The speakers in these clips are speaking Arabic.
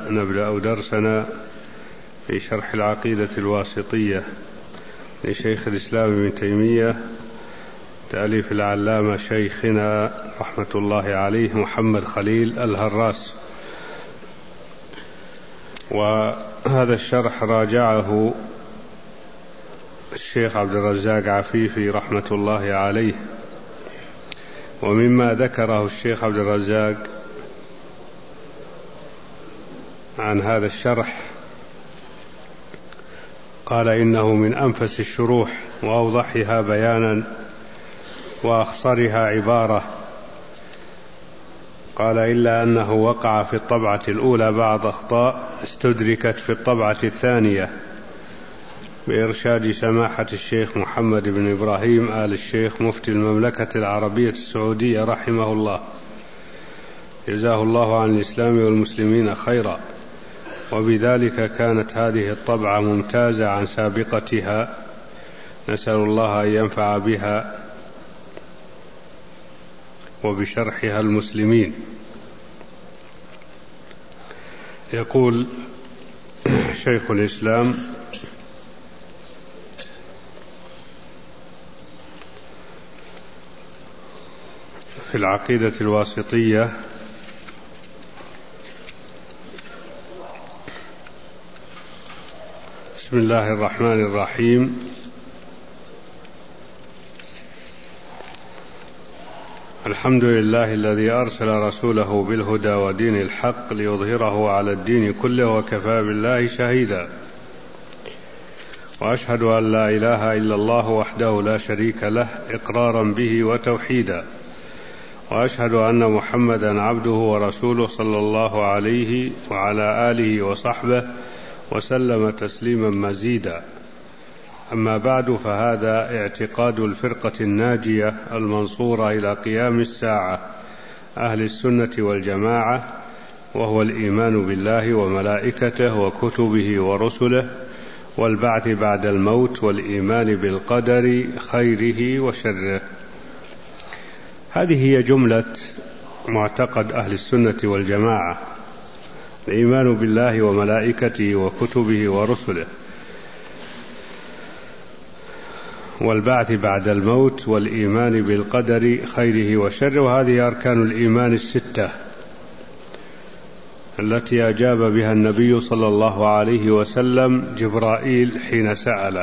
نبدأ درسنا في شرح العقيدة الواسطية لشيخ الإسلام ابن تيمية تأليف العلامة شيخنا رحمة الله عليه محمد خليل الهراس. وهذا الشرح راجعه الشيخ عبد الرزاق عفيفي رحمة الله عليه. ومما ذكره الشيخ عبد الرزاق عن هذا الشرح قال إنه من أنفس الشروح وأوضحها بيانا وأخصرها عبارة. قال إلا أنه وقع في الطبعة الأولى بعض أخطاء استدركت في الطبعة الثانية بإرشاد سماحة الشيخ محمد بن إبراهيم آل الشيخ مفتي المملكة العربية السعودية رحمه الله، جزاه الله عن الإسلام والمسلمين خيرا. وبذلك كانت هذه الطبعة ممتازة عن سابقتها، نسأل الله أن ينفع بها وبشرحها المسلمين. يقول شيخ الإسلام: في العقيدة الواسطية: بسم الله الرحمن الرحيم. الحمد لله الذي أرسل رسوله بالهدى ودين الحق ليظهره على الدين كله وكفى بالله شهيدا. وأشهد أن لا إله إلا الله وحده لا شريك له إقرارا به وتوحيدا. وأشهد أن محمدا عبده ورسوله صلى الله عليه وعلى آله وصحبه وسلم تسليما مزيدا. أما بعد، فهذا اعتقاد الفرقة الناجية المنصورة إلى قيام الساعة أهل السنة والجماعة، وهو الإيمان بالله وملائكته وكتبه ورسله والبعث بعد الموت والإيمان بالقدر خيره وشره. هذه هي جملة معتقد أهل السنة والجماعة: الإيمان بالله وملائكته وكتبه ورسله والبعث بعد الموت والإيمان بالقدر خيره وشره. وهذه أركان الإيمان الستة التي أجاب بها النبي صلى الله عليه وسلم جبرائيل حين سأله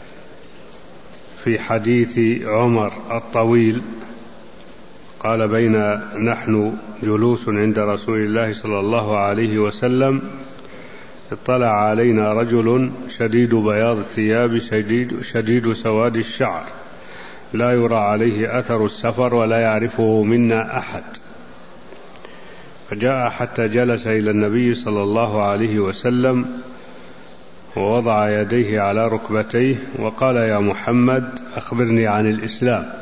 في حديث عمر الطويل. قال: بين نحن جلوس عند رسول الله صلى الله عليه وسلم اطلع علينا رجل شديد بياض الثياب شديد سواد الشعر لا يرى عليه أثر السفر ولا يعرفه منا أحد، فجاء حتى جلس إلى النبي صلى الله عليه وسلم ووضع يديه على ركبتيه وقال: يا محمد أخبرني عن الإسلام.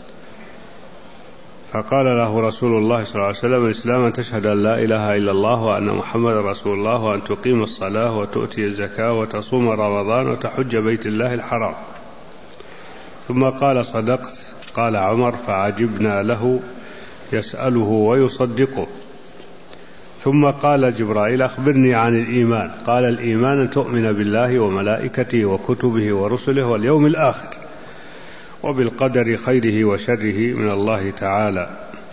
فقال له رسول الله صلى الله عليه وسلم: الإسلام أن تشهد أن لا إله إلا الله وأن محمد رسول الله وأن تقيم الصلاة وتؤتي الزكاة وتصوم رمضان وتحج بيت الله الحرام. ثم قال: صدقت. قال عمر: فعجبنا له يسأله ويصدقه. ثم قال جبرائيل: أخبرني عن الإيمان. قال: الإيمان أن تؤمن بالله وملائكته وكتبه ورسله واليوم الآخر وبالقدر خيره وشره من الله تعالى.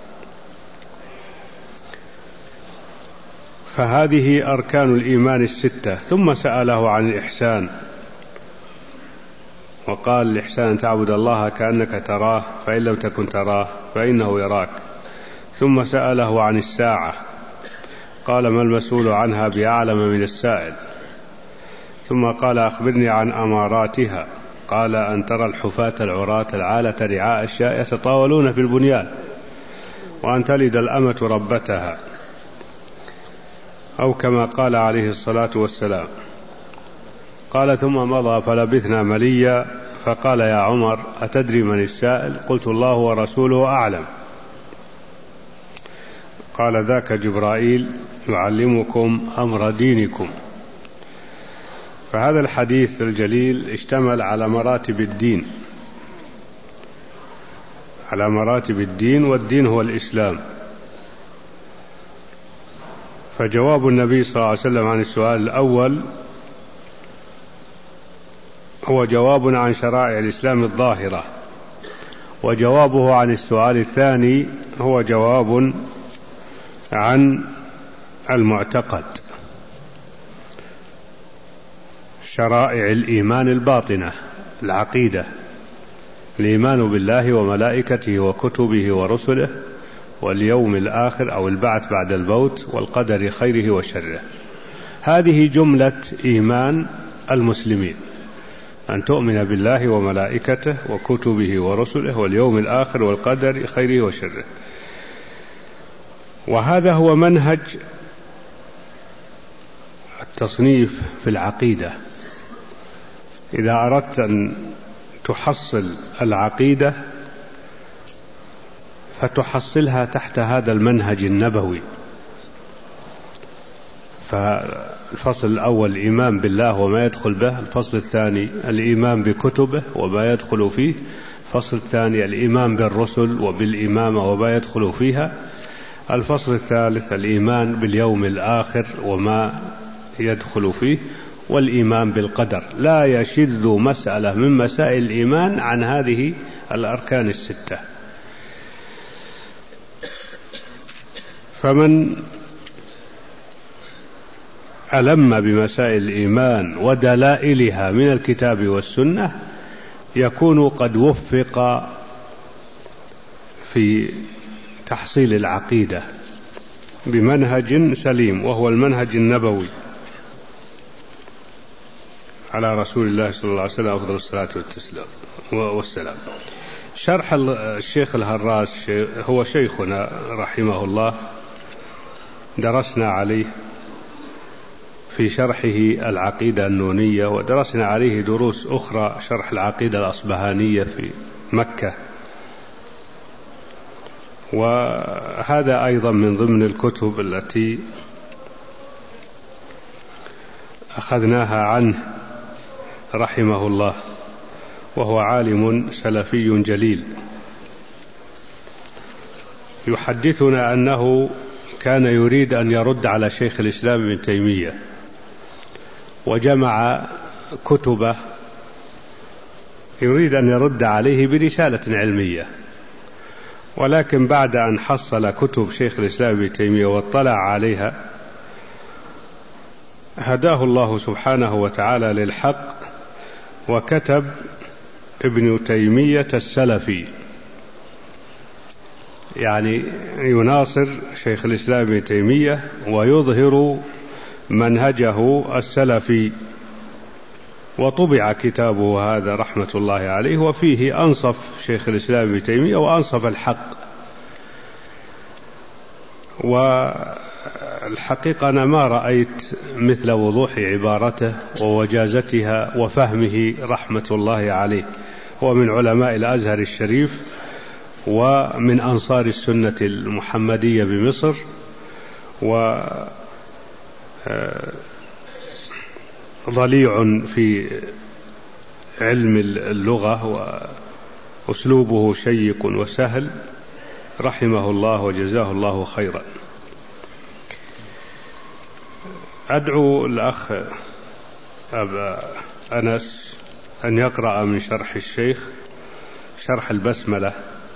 فهذه أركان الإيمان الستة. ثم سأله عن الإحسان وقال: الإحسان أن تعبد الله كأنك تراه فإن لم تكن تراه فإنه يراك. ثم سأله عن الساعة قال: ما المسؤول عنها بأعلم من السائل. ثم قال: أخبرني عن أماراتها. قال: أن ترى الحفاة العراة العالة رعاء الشاء يتطاولون في البنيان، وأن تلد الأمة ربتها، أو كما قال عليه الصلاة والسلام. قال: ثم مضى فلبثنا مليا، فقال: يا عمر أتدري من السائل؟ قلت: الله ورسوله أعلم. قال: ذاك جبرائيل يعلمكم أمر دينكم. فهذا الحديث الجليل اشتمل على مراتب الدين، والدين هو الإسلام. فجواب النبي صلى الله عليه وسلم عن السؤال الأول هو جواب عن شرائع الإسلام الظاهرة، وجوابه عن السؤال الثاني هو جواب عن المعتقد، شرائع الإيمان الباطنة، العقيدة، الإيمان بالله وملائكته وكتبه ورسله واليوم الآخر أو البعث بعد الموت والقدر خيره وشره. هذه جملة إيمان المسلمين، أن تؤمن بالله وملائكته وكتبه ورسله واليوم الآخر والقدر خيره وشره. وهذا هو منهج التصنيف في العقيدة. إذا أردت أن تحصل العقيدة فتحصلها تحت هذا المنهج النبوي. فالفصل الأول الإيمان بالله وما يدخل به، الفصل الثاني الإيمان بكتبه وما يدخل فيه، الفصل الثاني الإيمان بالرسل وبالإمامة وما يدخل فيها، الفصل الثالث الإيمان باليوم الآخر وما يدخل فيه، والإيمان بالقدر. لا يشذ مسألة من مسائل الإيمان عن هذه الأركان الستة. فمن ألم بمسائل الإيمان ودلائلها من الكتاب والسنة يكون قد وفق في تحصيل العقيدة بمنهج سليم، وهو المنهج النبوي على رسول الله صلى الله عليه وسلم أفضل الصلاة والسلام. شرح الشيخ الهراس هو شيخنا رحمه الله، درسنا عليه في شرحه العقيدة النونية، ودرسنا عليه دروس أخرى شرح العقيدة الأصبهانية في مكة، وهذا أيضا من ضمن الكتب التي أخذناها عنه رحمه الله، وهو عالم سلفي جليل. يحدثنا أنه كان يريد أن يرد على شيخ الإسلام ابن تيمية، وجمع كتبه يريد أن يرد عليه برسالة علمية، ولكن بعد أن حصل كتب شيخ الإسلام ابن تيمية واطلع عليها هداه الله سبحانه وتعالى للحق، وكتب ابن تيمية السلفي، يعني يناصر شيخ الإسلام ابن تيمية ويظهر منهجه السلفي. وطبع كتابه هذا رحمة الله عليه، وفيه أنصف شيخ الإسلام ابن تيمية وأنصف الحق. والحقيقة أنا ما رأيت مثل وضوح عبارته ووجازتها وفهمه رحمة الله عليه. هو من علماء الأزهر الشريف ومن أنصار السنة المحمدية بمصر، وضليع في علم اللغة، وأسلوبه شيق وسهل رحمه الله وجزاه الله خيرا. أدعو الأخ أبا أنس أن يقرأ من شرح الشيخ شرح البسملة.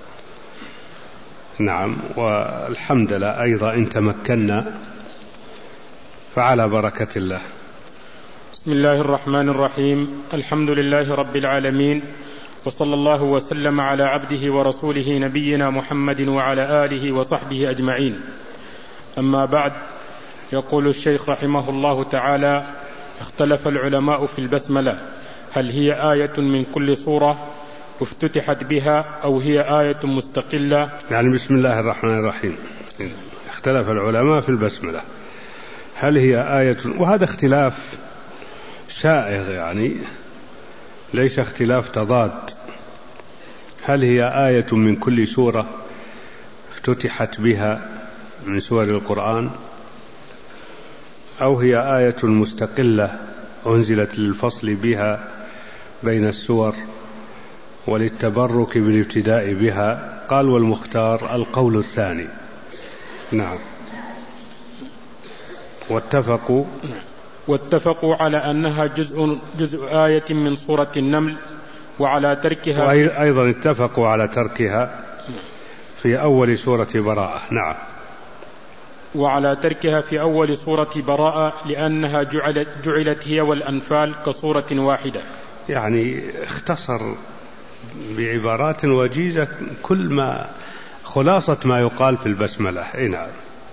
نعم، والحمد لله أيضا إن تمكنا فعلى بركة الله. بسم الله الرحمن الرحيم. الحمد لله رب العالمين، وصلى الله وسلم على عبده ورسوله نبينا محمد وعلى آله وصحبه أجمعين. أما بعد، يقول الشيخ رحمه الله تعالى: اختلف العلماء في البسملة، هل هي آية من كل سورة افتتحت بها أو هي آية مستقلة؟ يعني بسم الله الرحمن الرحيم. اختلف العلماء في البسملة هل هي آية، وهذا اختلاف سائغ، يعني ليس اختلاف تضاد. هل هي آية من كل سورة افتتحت بها من سور القرآن، أو هي آية مستقلة أنزلت للفصل بها بين السور وللتبرك بالابتداء بها؟ قال: والمختار القول الثاني. نعم. واتفقوا على أنها جزء آية من سورة النمل وعلى تركها، وأيضا اتفقوا على تركها في أول سورة براءة. نعم. وعلى تركها في أول سورة براءة لأنها جعلت هي والأنفال كصورة واحدة. يعني اختصر بعبارات وجيزة كل ما خلاصة ما يقال في البسملة. نعم.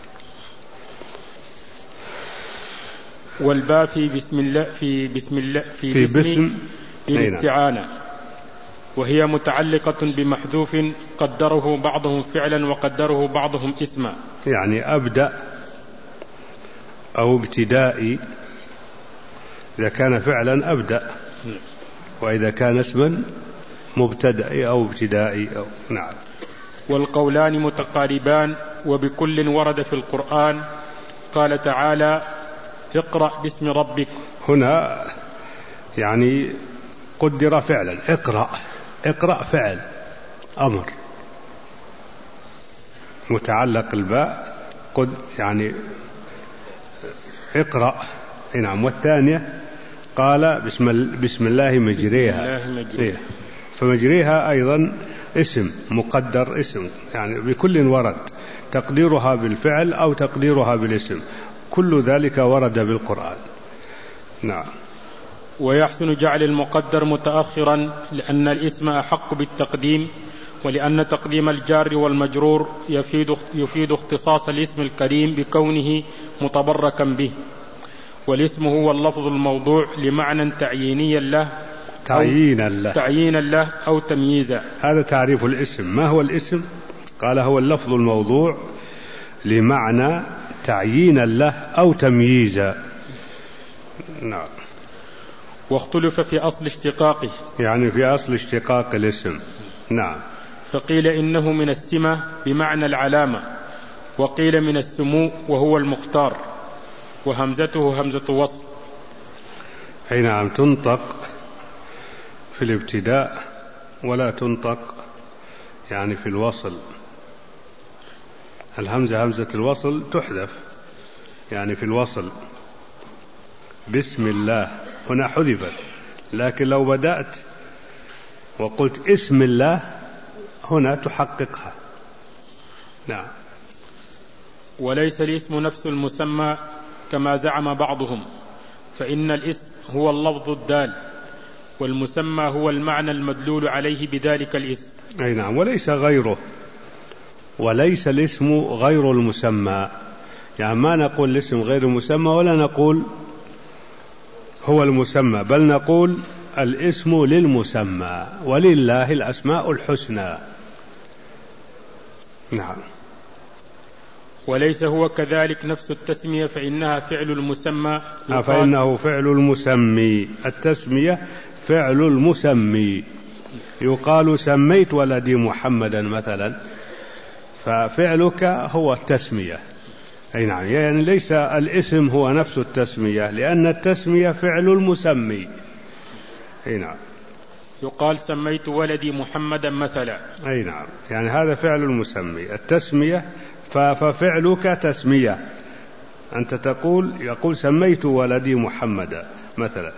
والباء في بسم الله في بسم الاستعانة، وهي متعلقة بمحذوف قدره بعضهم فعلا وقدره بعضهم اسما. يعني أبدأ أو ابتدائي إذا كان فعلا أبدأ، وإذا كان اسما مبتدئي أو ابتدائي أو. نعم. والقولان متقاربان وبكل ورد في القرآن. قال تعالى: اقرأ باسم ربك. هنا يعني قدر فعلا، اقرأ فعل أمر متعلق الباء يعني اقرأ. نعم. والثانية قال بسم الله مجريها، فمجريها أيضا اسم مقدر، اسم يعني بكل ورد تقديرها بالفعل أو تقديرها بالاسم، كل ذلك ورد بالقرآن. نعم. ويحسن جعل المقدر متأخرا لأن الاسم أحق بالتقديم، ولأن تقديم الجار والمجرور يفيد اختصاص الاسم الكريم بكونه متبركا به. والاسم هو اللفظ الموضوع لمعنى تعيينا له أو تمييزا. هذا تعريف الاسم. ما هو الاسم؟ قال هو اللفظ الموضوع لمعنى تعيينا له أو تمييزا. نعم. واختلف في أصل اشتقاقه، يعني في أصل اشتقاق الاسم. نعم. فقيل إنه من السمة بمعنى العلامة، وقيل من السمو وهو المختار، وهمزته همزة وصل. أي نعم. تنطق في الابتداء ولا تنطق يعني في الوصل. الهمزة همزة الوصل تحذف يعني في الوصل. بسم الله هنا حذفت، لكن لو بدأت وقلت اسم الله هنا تحققها. نعم. وليس الاسم نفس المسمى كما زعم بعضهم، فإن الاسم هو اللفظ الدال، والمسمى هو المعنى المدلول عليه بذلك الاسم. أي نعم. وليس غيره، وليس الاسم غير المسمى. يعني ما نقول الاسم غير المسمى ولا نقول هو المسمى، بل نقول الاسم للمسمى، ولله الأسماء الحسنى. نعم. وليس هو كذلك نفس التسمية، فإنها فعل المسمى. فإنه فعل المسمي. التسمية فعل المسمي. يقال سميت ولدي محمدا مثلا، ففعلك هو التسمية. أي نعم. يعني ليس الاسم هو نفس التسمية، لأن التسمية فعل المسمي. أي نعم. يقال سميت ولدي محمدا مثلا. أي نعم. يعني هذا فعل المسمي. التسمية ففعلك تسمية. أنت يقول سميت ولدي محمدا مثلا،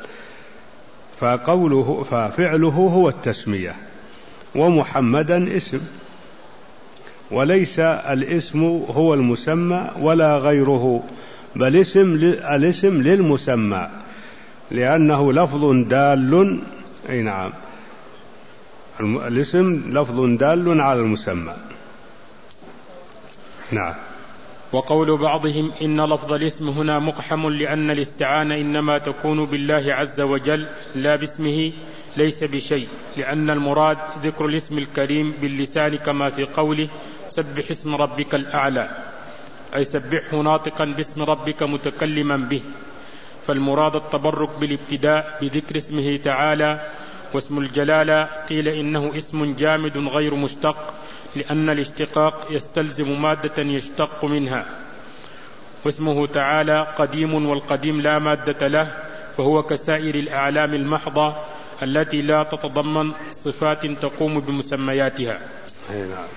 ففعله هو التسمية، ومحمدا اسم. وليس الاسم هو المسمى ولا غيره، بل الاسم للمسمى، لأنه لفظ دال. أي نعم. الاسم لفظ دال على المسمى. نعم. وقول بعضهم إن لفظ الاسم هنا مقحم لأن الاستعانة إنما تكون بالله عز وجل لا باسمه، ليس بشيء، لأن المراد ذكر الاسم الكريم باللسان كما في قوله سبح اسم ربك الأعلى، أي سبحه ناطقا باسم ربك متكلما به. فالمراد التبرك بالابتداء بذكر اسمه تعالى. واسم الجلالة قيل إنه اسم جامد غير مشتق، لأن الاشتقاق يستلزم مادة يشتق منها. واسمه تعالى قديم، والقديم لا مادة له، فهو كسائر الأعلام المحضة التي لا تتضمن صفات تقوم بمسمياتها.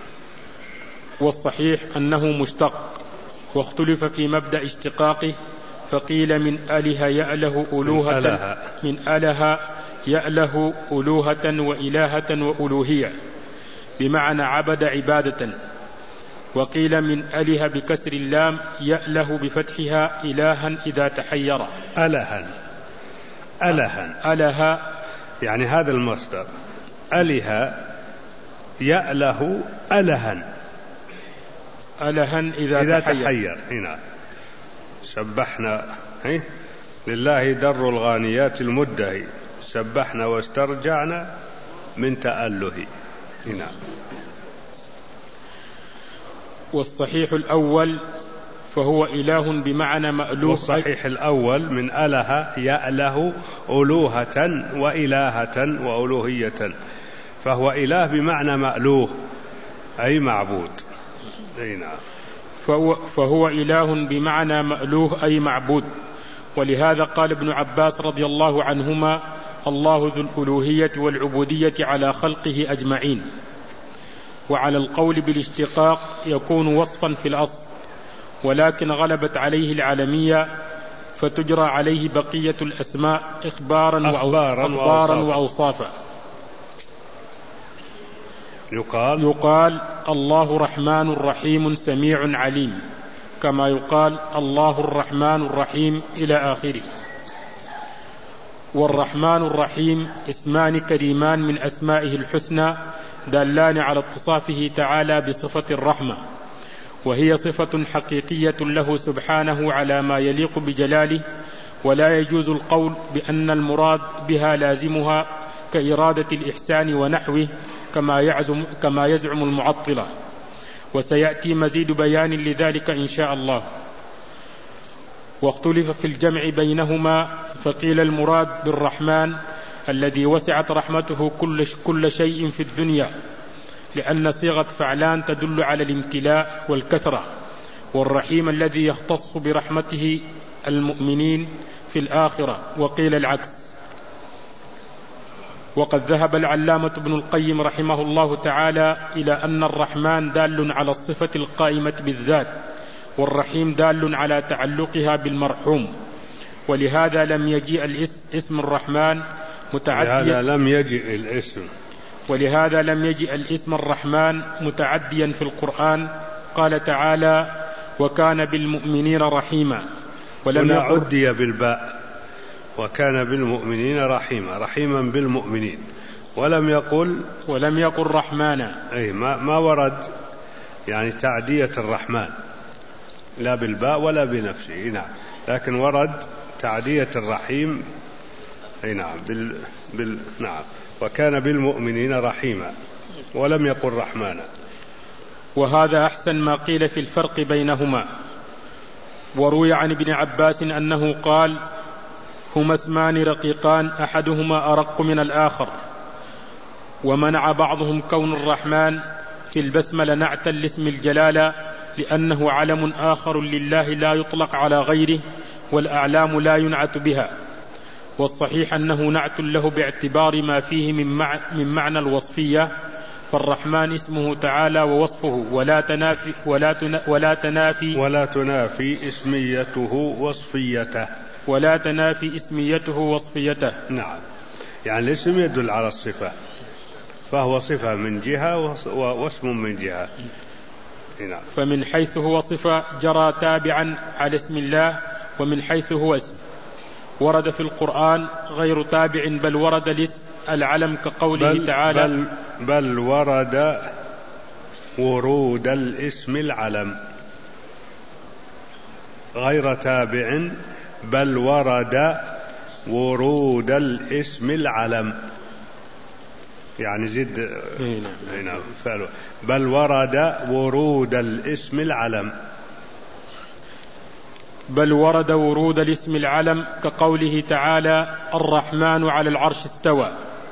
والصحيح أنه مشتق، واختلف في مبدأ اشتقاقه، فقيل من أله يأله ألوهة من أله يأله ألوهة وإلهة وألوهية بمعنى عبد عبادة. وقيل من أله بكسر اللام يأله بفتحها إلها إذا تحير. ألها يعني هذا المصدر أله يأله ألها إذا تحير. هنا سبحنا لله در الغانيات المدهي سبحنا واسترجعنا من تأله. هنا والصحيح الأول فهو إله بمعنى مألوه. والصحيح الأول من أله يأله ألوهة وإلهة وألوهية، فهو إله بمعنى مألوه أي معبود. فهو إله بمعنى مألوه أي معبود. ولهذا قال ابن عباس رضي الله عنهما: الله ذو الألوهية والعبودية على خلقه أجمعين. وعلى القول بالاشتقاق يكون وصفا في الأصل، ولكن غلبت عليه العالمية فتجرى عليه بقية الأسماء أخبارا وأوصافا. يقال الله رحمن رحيم سميع عليم، كما يقال الله الرحمن الرحيم إلى آخره. والرحمن الرحيم اسمان كريمان من أسمائه الحسنى دالان على اتصافه تعالى بصفة الرحمة، وهي صفة حقيقية له سبحانه على ما يليق بجلاله، ولا يجوز القول بأن المراد بها لازمها كإرادة الإحسان ونحوه كما يزعم المعطلة، وسيأتي مزيد بيان لذلك إن شاء الله. واختلف في الجمع بينهما، فقيل المراد بالرحمن الذي وسعت رحمته كل شيء في الدنيا، لأن صيغة فعلان تدل على الامتلاء والكثرة، والرحيم الذي يختص برحمته المؤمنين في الآخرة. وقيل العكس. وقد ذهب العلامة ابن القيم رحمه الله تعالى إلى أن الرحمن دال على الصفة القائمة بالذات، والرحيم دال على تعلقها بالمرحوم، ولهذا لم يجيء الاسم الرحمن متعديا. ولهذا لم يجئ الاسم الرحمن متعديا في القرآن. قال تعالى: وكان بالمؤمنين رحيما. هنا عدي بالباء، وكان بالمؤمنين رحيما بالمؤمنين، ولم يقل رحمانا. أي ما ورد يعني تعدية الرحمن لا بالباء ولا بنفسه. نعم، لكن ورد تعدية الرحيم. أي نعم نعم، وكان بالمؤمنين رحيما ولم يقل رحمانا. وهذا أحسن ما قيل في الفرق بينهما. وروي عن ابن عباس أنه قال: هما اسمان رقيقان أحدهما أرق من الآخر. ومنع بعضهم كون الرحمن في البسملة نعتا لاسم الجلالة، لأنه علم آخر لله لا يطلق على غيره، والأعلام لا ينعت بها. والصحيح أنه نعت له باعتبار ما فيه من معنى الوصفية، فالرحمن اسمه تعالى ووصفه، ولا تنافي اسميته وصفيته. نعم، يعني الاسم يدل على الصفة، فهو صفة من جهة واسم من جهة. نعم. فمن حيث هو صفة جرى تابعا على اسم الله، ومن حيث هو اسم ورد في القرآن غير تابع، بل ورد العلم كقوله تعالى: بل ورد ورود الاسم العلم، غير تابع، بل ورد ورود الاسم العلم، يعني زد هنا فعله، بل ورد ورود الاسم العلم. بل ورد ورود الاسم العلم كقوله تعالى: الرحمن على العرش استوى.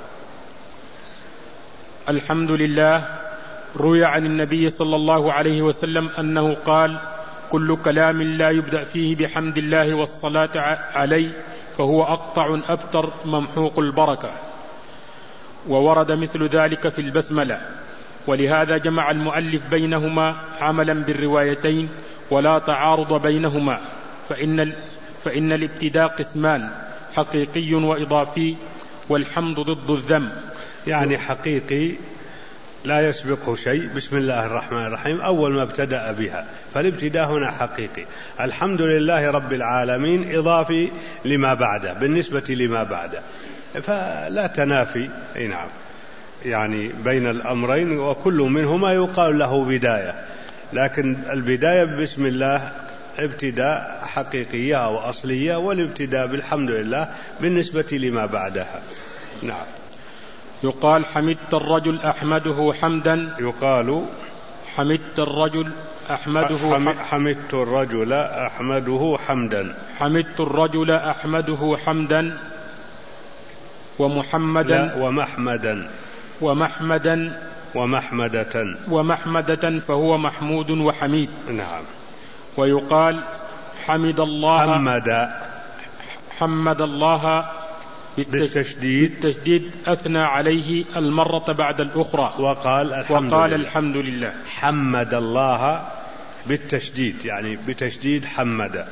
الحمد لله. روي عن النبي صلى الله عليه وسلم أنه قال: كل كلام لا يبدأ فيه بحمد الله والصلاة عليه فهو أقطع أبتر ممحوق البركة. وورد مثل ذلك في البسملة، ولهذا جمع المؤلف بينهما عملا بالروايتين، ولا تعارض بينهما، فإن الابتداء قسمان: حقيقي وإضافي، والحمد ضد الذم. يعني حقيقي لا يسبقه شيء، بسم الله الرحمن الرحيم أول ما ابتدأ بها، فالابتداء هنا حقيقي. الحمد لله رب العالمين إضافي لما بعده بالنسبة لما بعده، فلا تنافي نعم يعني بين الأمرين، وكل منهما يقال له بداية، لكن البداية بسم الله ابتداء حقيقية وأصلية، والابتداء بالحمد لله بالنسبة لما بعدها. نعم. يقال حمدت الرجل أحمده حمدا. يقال حمدت الرجل أحمده حمدت الرجل أحمده حمدا. حمدت الرجل أحمده حمدا. ومحمدا ومحمدا ومحمدة فهو محمود وحميد. نعم. ويقال حمد الله حمد الله بالتشديد أثنى عليه المرة بعد الأخرى وقال الحمد لله. حمد الله بالتشديد يعني بتشديد حمد،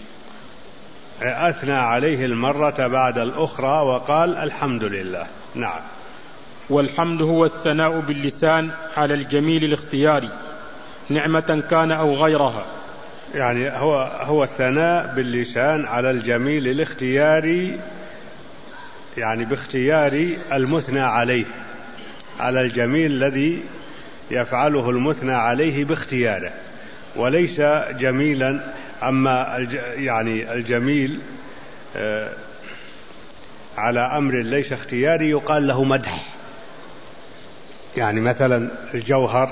أثنى عليه المرة بعد الأخرى وقال الحمد لله. نعم. والحمد هو الثناء باللسان على الجميل الاختياري نعمة كان أو غيرها. يعني هو الثناء باللسان على الجميل الاختياري، يعني باختيار المثنى عليه، على الجميل الذي يفعله المثنى عليه باختياره، وليس جميلا. أما يعني الجميل على أمر ليس اختياري يقال له مدح. يعني مثلا الجوهر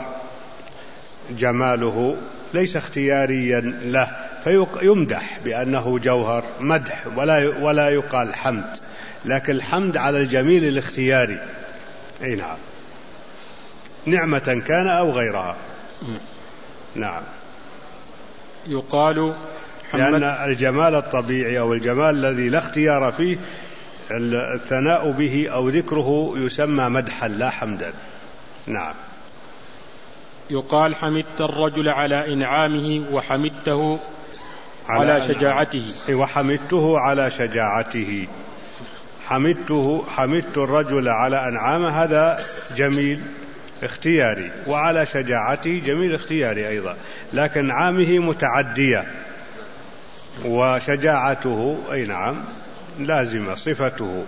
جماله ليس اختياريا له، فيمدح بأنه جوهر مدح ولا يقال حمد، لكن الحمد على الجميل الاختياري. أي نعم، نعمة كان أو غيرها. نعم. يقال لأن الجمال الطبيعي أو الجمال الذي لا اختيار فيه الثناء به أو ذكره يسمى مدحا لا حمدا. نعم. يقال حمدت الرجل على إنعامه وحمدته على شجاعته. وحمدته على شجاعته. حمدت الرجل على أنعامه، هذا جميل اختياري، وعلى شجاعته جميل اختياري أيضا، لكن عامه متعدية، وشجاعته أي نعم لازمة صفته.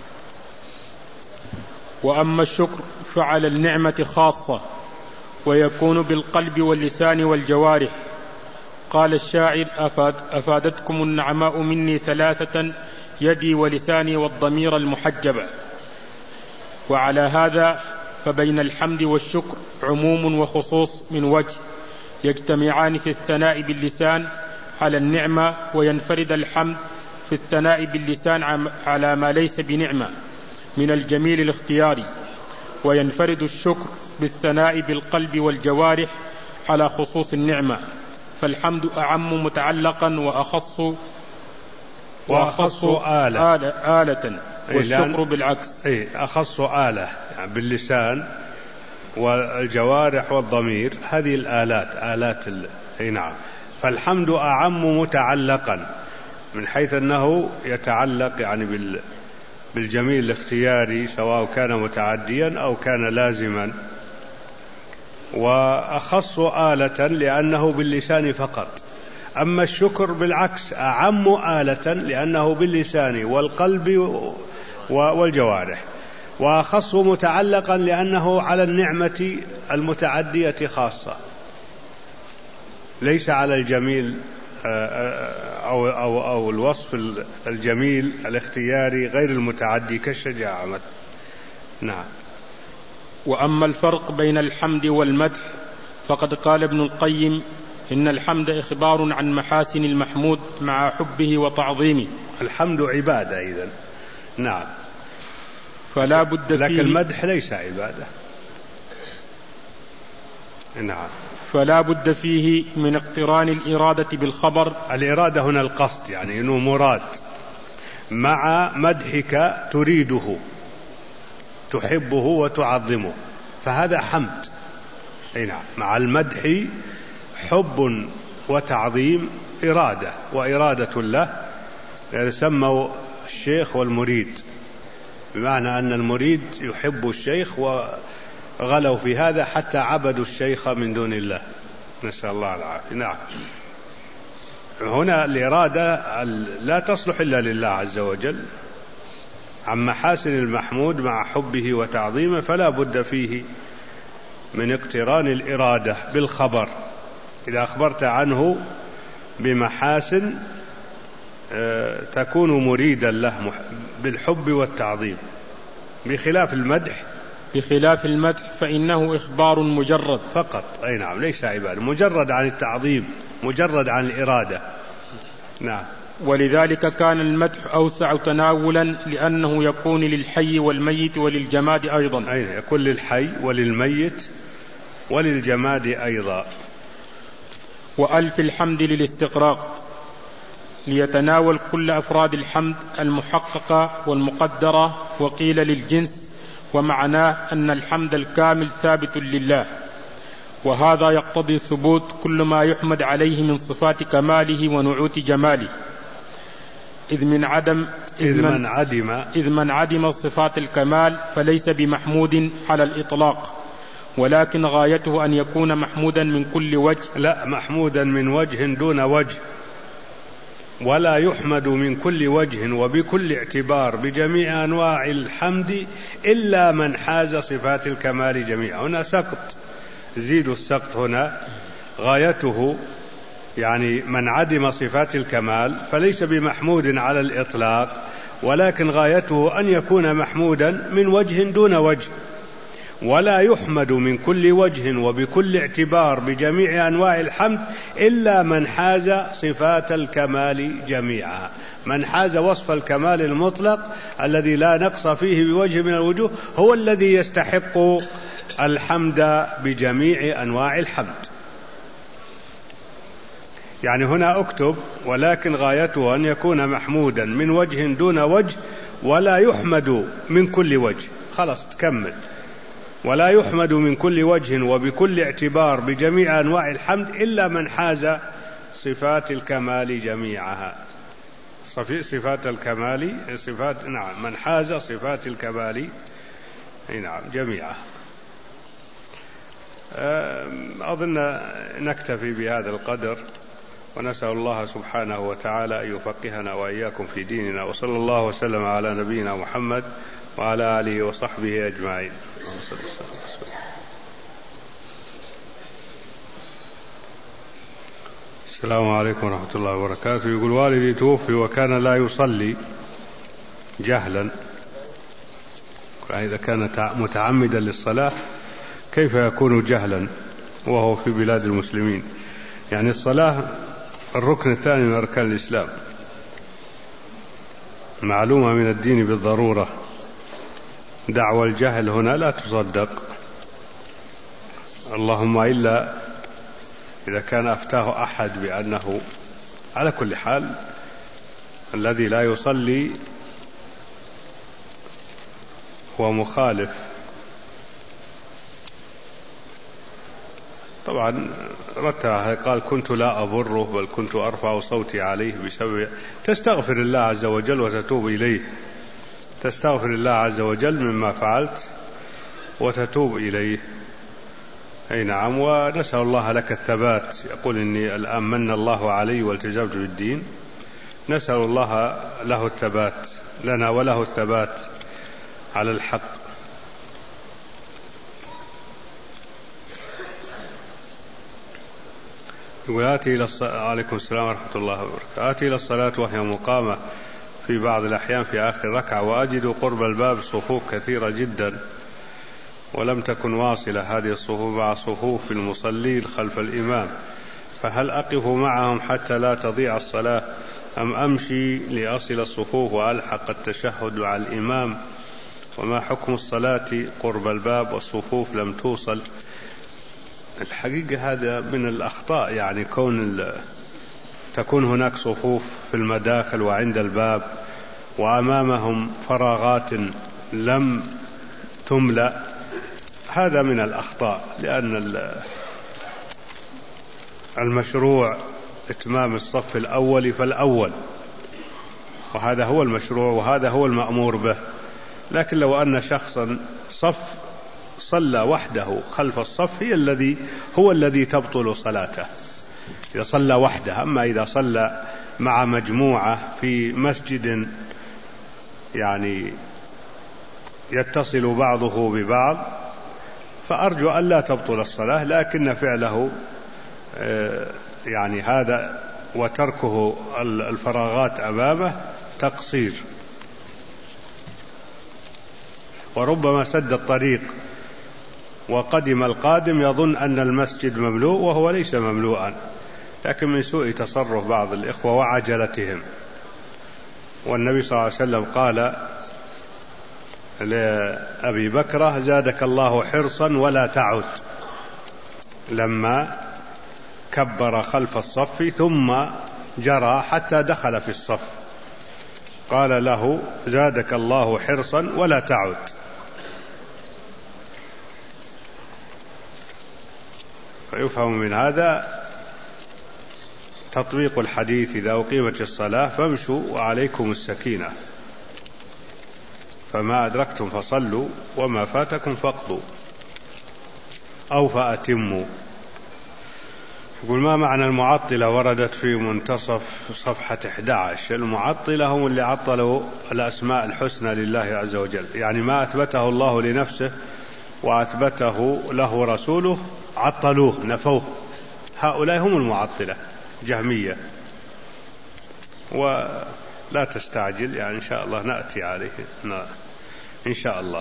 وأما الشكر فعلى النعمة خاصة، ويكون بالقلب واللسان والجوارح. قال الشاعر أفادتكم النعماء مني ثلاثة: يدي ولساني والضمير المحجبة. وعلى هذا فبين الحمد والشكر عموم وخصوص من وجه، يجتمعان في الثناء باللسان على النعمة، وينفرد الحمد في الثناء باللسان على ما ليس بنعمة من الجميل الاختياري، وينفرد الشكر بالثناء بالقلب والجوارح على خصوص النعمة. فالحمد أعم متعلقا وأخص آلة، والشكر بالعكس. أخص آلة يعني باللسان والجوارح والضمير، هذه الآلات نعم. فالحمد أعم متعلقا من حيث أنه يتعلق يعني بالجميل الاختياري، سواء كان متعديا أو كان لازما، وأخص آلة لأنه باللسان فقط. أما الشكر بالعكس أعم آلة لأنه باللسان والقلب والجوارح، وأخص متعلقا لأنه على النعمة المتعدية خاصة، ليس على الجميل أو الوصف الجميل الاختياري غير المتعدي كالشجاعة مثلا. نعم. وأما الفرق بين الحمد والمدح فقد قال ابن القيم: إن الحمد إخبار عن محاسن المحمود مع حبه وتعظيمه. الحمد عبادة إذن. نعم. فلا بد فيه، لكن المدح ليس عبادة. نعم. فلا بد فيه من اقتران الإرادة بالخبر. الإرادة هنا القصد، يعني إنه مراد مع مدحك تريده تحبه وتعظمه، فهذا حمد. نعم. مع المدح حب وتعظيم إرادة، وإرادة الله يعني سموا الشيخ والمريد، بمعنى أن المريد يحب الشيخ وغلوا في هذا حتى عبدوا الشيخ من دون الله، نسأل الله العافية. نعم. هنا الإرادة لا تصلح إلا لله عز وجل، عن محاسن المحمود مع حبه وتعظيمه، فلا بد فيه من اقتران الإرادة بالخبر. إذا أخبرت عنه بمحاسن تكون مريدا له بالحب والتعظيم، بخلاف المدح فإنه إخبار مجرد فقط. أي نعم، ليس عبادة، مجرد عن التعظيم، مجرد عن الإرادة. نعم. ولذلك كان المدح أوسع تناولا، لأنه يكون للحي والميت وللجماد أيضا. أي يكون للحي وللميت وللجماد أيضا. وألف الحمد للاستقراق، ليتناول كل أفراد الحمد المحققة والمقدرة، وقيل للجنس، ومعناه أن الحمد الكامل ثابت لله، وهذا يقتضي ثبوت كل ما يحمد عليه من صفات كماله ونعوت جماله، إذ من عدم صفات الكمال فليس بمحمود على الإطلاق، ولكن غايته أن يكون محمودا من كل وجه. لا، محمودا من وجه دون وجه، ولا يحمد من كل وجه وبكل اعتبار بجميع أنواع الحمد إلا من حاز صفات الكمال جميعا. هنا سقط، زيد السقط هنا، غايته يعني من عدم صفات الكمال فليس بمحمود على الإطلاق، ولكن غايته أن يكون محمودا من وجه دون وجه، ولا يحمد من كل وجه وبكل اعتبار بجميع أنواع الحمد إلا من حاز صفات الكمال جميعها. من حاز وصف الكمال المطلق الذي لا نقص فيه بوجه من الوجوه هو الذي يستحق الحمد بجميع أنواع الحمد. يعني هنا اكتب: ولكن غايته أن يكون محمودا من وجه دون وجه، ولا يحمد من كل وجه. خلاص تكمل: ولا يحمد من كل وجه وبكل اعتبار بجميع أنواع الحمد إلا من حاز صفات الكمال جميعها. صفات الكمال نعم، من حاز صفات الكمال نعم جميعها. أظن نكتفي بهذا القدر، ونسأل الله سبحانه وتعالى أن يفقهنا وإياكم في ديننا، وصلى الله وسلم على نبينا محمد وعلى آله وصحبه أجمعين. السلام عليكم ورحمة الله وبركاته. يقول: والدي توفي وكان لا يصلي جهلا، إذا كان متعمدا للصلاة كيف يكون جهلا وهو في بلاد المسلمين؟ يعني الصلاة الركن الثاني من أركان الإسلام، معلومة من الدين بالضرورة. دعوى الجهل هنا لا تصدق، اللهم إلا إذا كان أفتاه أحد بأنه، على كل حال الذي لا يصلي هو مخالف. طبعا رتها قال: كنت لا أبره بل كنت أرفع صوتي عليه بسبب. تستغفر الله عز وجل وتتوب إليه، تستغفر الله عز وجل مما فعلت وتتوب إليه. أي نعم. ونسأل الله لك الثبات. يقول: إني الآن من الله علي والتزمت بالدين. نسأل الله له الثبات لنا وله الثبات على الحق. عليكم السلام ورحمة الله وبركاته. آتي إلى الصلاة وهي مقامة في بعض الأحيان في آخر ركعة، وأجد قرب الباب صفوف كثيرة جدا ولم تكن واصلة هذه الصفوف مع صفوف المصلين خلف الإمام، فهل أقف معهم حتى لا تضيع الصلاة أم أمشي لأصل الصفوف وألحق التشهد مع الإمام؟ وما حكم الصلاة قرب الباب والصفوف لم توصل؟ الحقيقة هذا من الأخطاء، يعني تكون هناك صفوف في المداخل وعند الباب وأمامهم فراغات لم تملأ، هذا من الأخطاء، لأن المشروع إتمام الصف الأول فالأول، وهذا هو المشروع وهذا هو المأمور به. لكن لو أن شخصا صلى وحده خلف الصف هو الذي تبطل صلاته إذا صلى وحده. أما إذا صلى مع مجموعة في مسجد يعني يتصل بعضه ببعض فأرجو أن لا تبطل الصلاة، لكن فعله يعني هذا وتركه الفراغات أمامه تقصير، وربما سد الطريق وقدم القادم يظن أن المسجد مملوء وهو ليس مملوءا، لكن من سوء تصرف بعض الإخوة وعجلتهم. والنبي صلى الله عليه وسلم قال لأبي بكرة: زادك الله حرصا ولا تعد، لما كبر خلف الصف ثم جرى حتى دخل في الصف قال له: زادك الله حرصا ولا تعد. فيفهم من هذا تطبيق الحديث: إذا أقيمت الصلاة فامشوا وعليكم السكينة، فما أدركتم فصلوا وما فاتكم فاقضوا أو فأتموا. يقول: ما معنى المعطلة؟ وردت في منتصف صفحة 11. المعطلة هم اللي عطلوا الأسماء الحسنى لله عز وجل، يعني ما أثبته الله لنفسه وأثبته له رسوله عطلوه نفوه. هؤلاء هم المعطلة جهمية. ولا تستعجل، يعني إن شاء الله نأتي عليه إن شاء الله.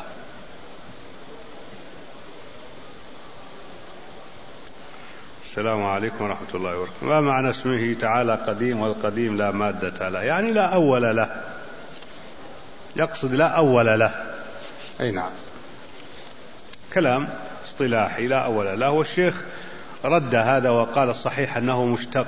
السلام عليكم ورحمة الله وبركاته. ما معنى اسمه تعالى قديم والقديم لا مادة له؟ يعني لا أول له، يقصد لا أول له. أي نعم، كلام اصطلاحي لا أول له. والشيخ رد هذا وقال الصحيح أنه مشتق.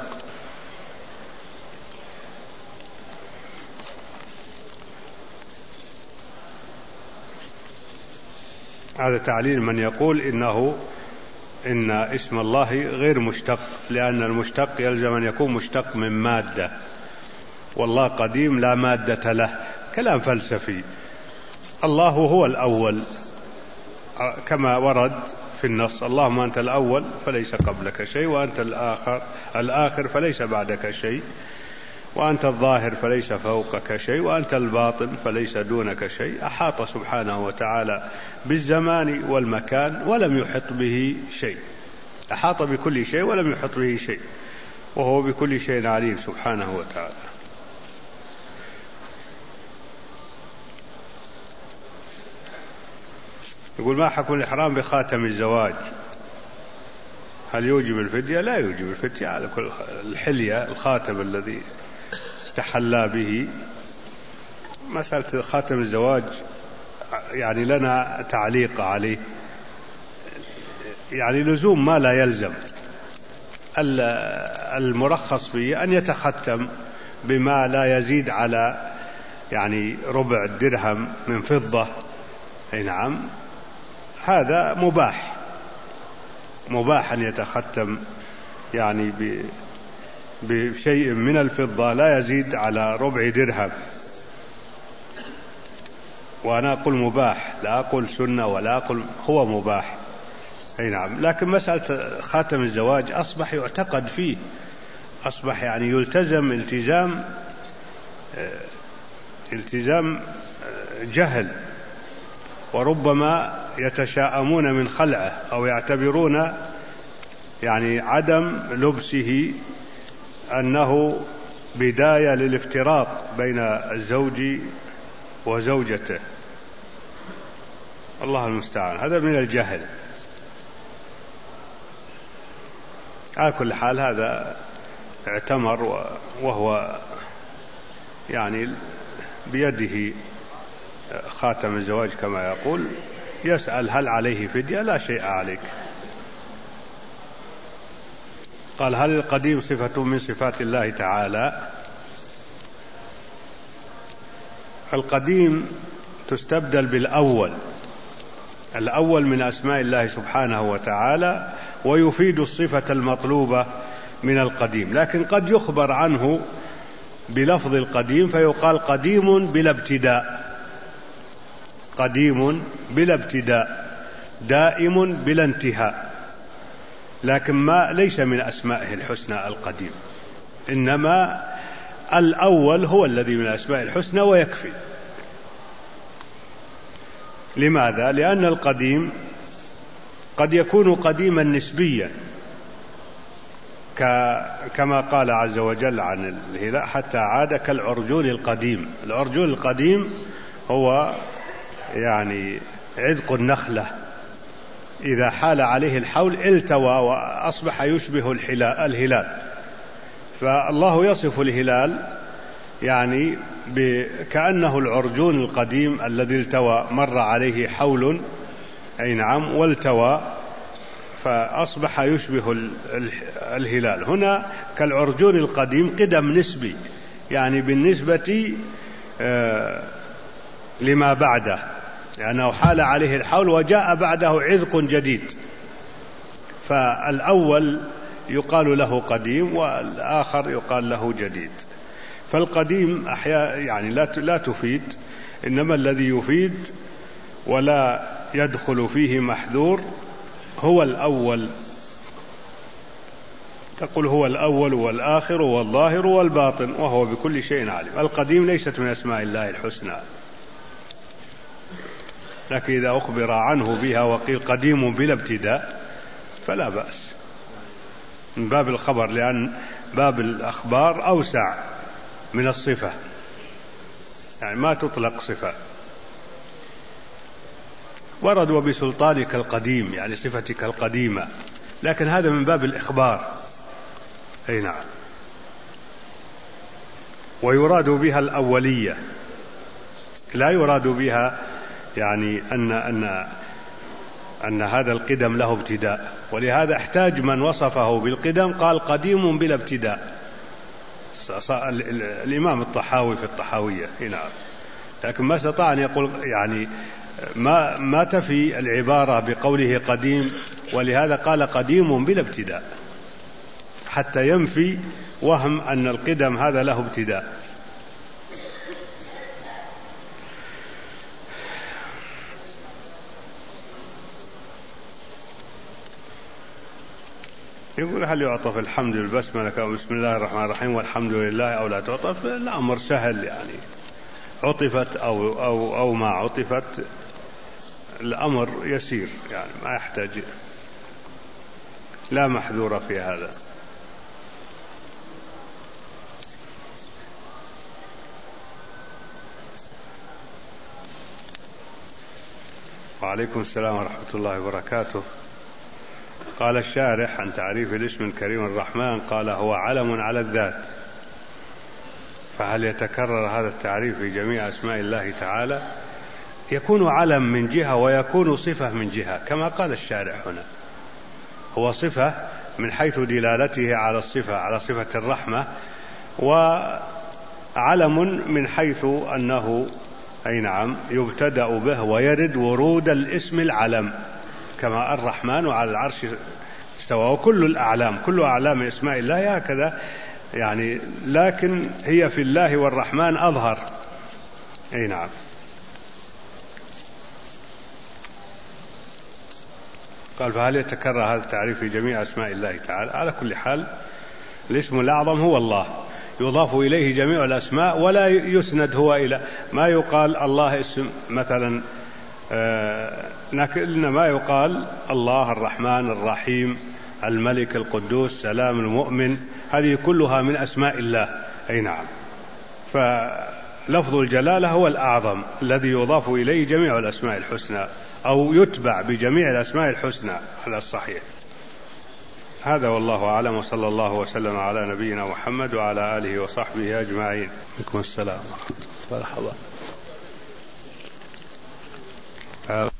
هذا تعليل من يقول إن اسم الله غير مشتق، لأن المشتق يلزم أن يكون مشتق من مادة، والله قديم لا مادة له. كلام فلسفي. الله هو الأول كما ورد في النص: اللهم أنت الأول فليس قبلك شيء، وأنت الآخر فليس بعدك شيء، وأنت الظاهر فليس فوقك شيء، وأنت الباطن فليس دونك شيء. أحاط سبحانه وتعالى بالزمان والمكان ولم يحط به شيء، أحاط بكل شيء ولم يحط به شيء، وهو بكل شيء عليم سبحانه وتعالى. يقول: ما حكم الإحرام بخاتم الزواج؟ هل يوجب الفدية؟ لا يوجب الفدية على كل الحلية. الخاتم الذي تحلى به، مسألة خاتم الزواج يعني لنا تعليق عليه، يعني لزوم ما لا يلزم. المرخص فيه أن يتختم بما لا يزيد على يعني ربع الدرهم من فضة. أي نعم، هذا مباح أن يتختم يعني بشيء من الفضة لا يزيد على ربع درهم. وأنا أقول مباح، لا أقول سنة ولا أقول، هو مباح. أي نعم. لكن مسألة خاتم الزواج أصبح يعتقد فيه، أصبح يعني يلتزم التزام جهل، وربما يتشاءمون من خلعه أو يعتبرون يعني عدم لبسه أنه بداية للافتراق بين الزوج وزوجته. الله المستعان، هذا من الجهل. على كل حال هذا اعتمر وهو يعني بيده خاتم الزواج كما يقول، يسأل: هل عليه فدية؟ لا شيء عليك. قال: هل القديم صفة من صفات الله تعالى؟ القديم تستبدل بالأول. الأول من أسماء الله سبحانه وتعالى، ويفيد الصفة المطلوبة من القديم. لكن قد يخبر عنه بلفظ القديم فيقال قديم بلا ابتداء، قديم بلا ابتداء، دائم بلا انتهاء، لكن ما ليس من أسمائه الحسنى القديم، إنما الأول هو الذي من أسماء الحسنى ويكفي. لماذا؟ لأن القديم قد يكون قديما نسبيا، كما قال عز وجل عن الهلال حتى عاد كالعرجون القديم. العرجون القديم هو يعني عذق النخلة إذا حال عليه الحول التوى وأصبح يشبه الهلال. فالله يصف الهلال يعني كأنه العرجون القديم الذي التوى، مر عليه حول أي نعم والتوى فأصبح يشبه الهلال. هنا كالعرجون القديم قدم نسبي، يعني بالنسبة لما بعده، لأنه حال عليه الحول وجاء بعده عذق جديد، فالأول يقال له قديم والآخر يقال له جديد. فالقديم يعني لا تفيد، إنما الذي يفيد ولا يدخل فيه محذور هو الأول. تقول هو الأول والآخر والظاهر والباطن وهو بكل شيء عليم. القديم ليست من أسماء الله الحسنى، لكن إذا أخبر عنه بها وقيل قديم بلا ابتداء فلا بأس من باب الخبر، لأن باب الأخبار أوسع من الصفة، يعني ما تطلق صفة. ورد وبسلطانك القديم، يعني صفتك القديمة، لكن هذا من باب الإخبار. أي نعم. ويراد بها الأولية، لا يراد بها يعني أن هذا القدم له ابتداء، ولهذا احتاج من وصفه بالقدم قال قديم بلا ابتداء، الإمام الطحاوي في الطحاوية. نعم. لكن ما استطاع أن يقول يعني ما تفي العبارة بقوله قديم، ولهذا قال قديم بلا ابتداء حتى ينفي وهم أن القدم هذا له ابتداء. يقول هل يعطف الحمد بالبسملة بسم الله الرحمن الرحيم والحمد لله أو لا تعطف؟ الأمر سهل، يعني عطفت أو ما عطفت الأمر يسير، يعني ما يحتاج، لا محذور في هذا. وعليكم السلام ورحمة الله وبركاته. قال الشارح عن تعريف الاسم الكريم الرحمن، قال هو علم على الذات، فهل يتكرر هذا التعريف في جميع أسماء الله تعالى؟ يكون علم من جهة ويكون صفة من جهة، كما قال الشارح هنا، هو صفة من حيث دلالته على الصفة، على صفة الرحمة، وعلم من حيث أنه أي نعم يبتدأ به ويرد ورود الاسم العلم، كما الرحمن وعلى العرش استوى. وكل الأعلام، كل أعلام اسماء الله هكذا يعني، لكن هي في الله والرحمن أظهر. أي نعم. قال فهل يتكرر هذا التعريف في جميع أسماء الله تعالى؟ على كل حال الاسم الأعظم هو الله، يضاف إليه جميع الأسماء ولا يسند هو إلى ما يقال الله اسم مثلا، إنما يقال الله الرحمن الرحيم الملك القدوس سلام المؤمن، هذه كلها من أسماء الله. أي نعم. فلفظ الجلالة هو الأعظم الذي يضاف إليه جميع الأسماء الحسنى، أو يتبع بجميع الأسماء الحسنى على الصحيح. هذا والله أعلم، وصلى الله وسلم على نبينا محمد وعلى آله وصحبه أجمعين. عليكم السلام ورحمة الله.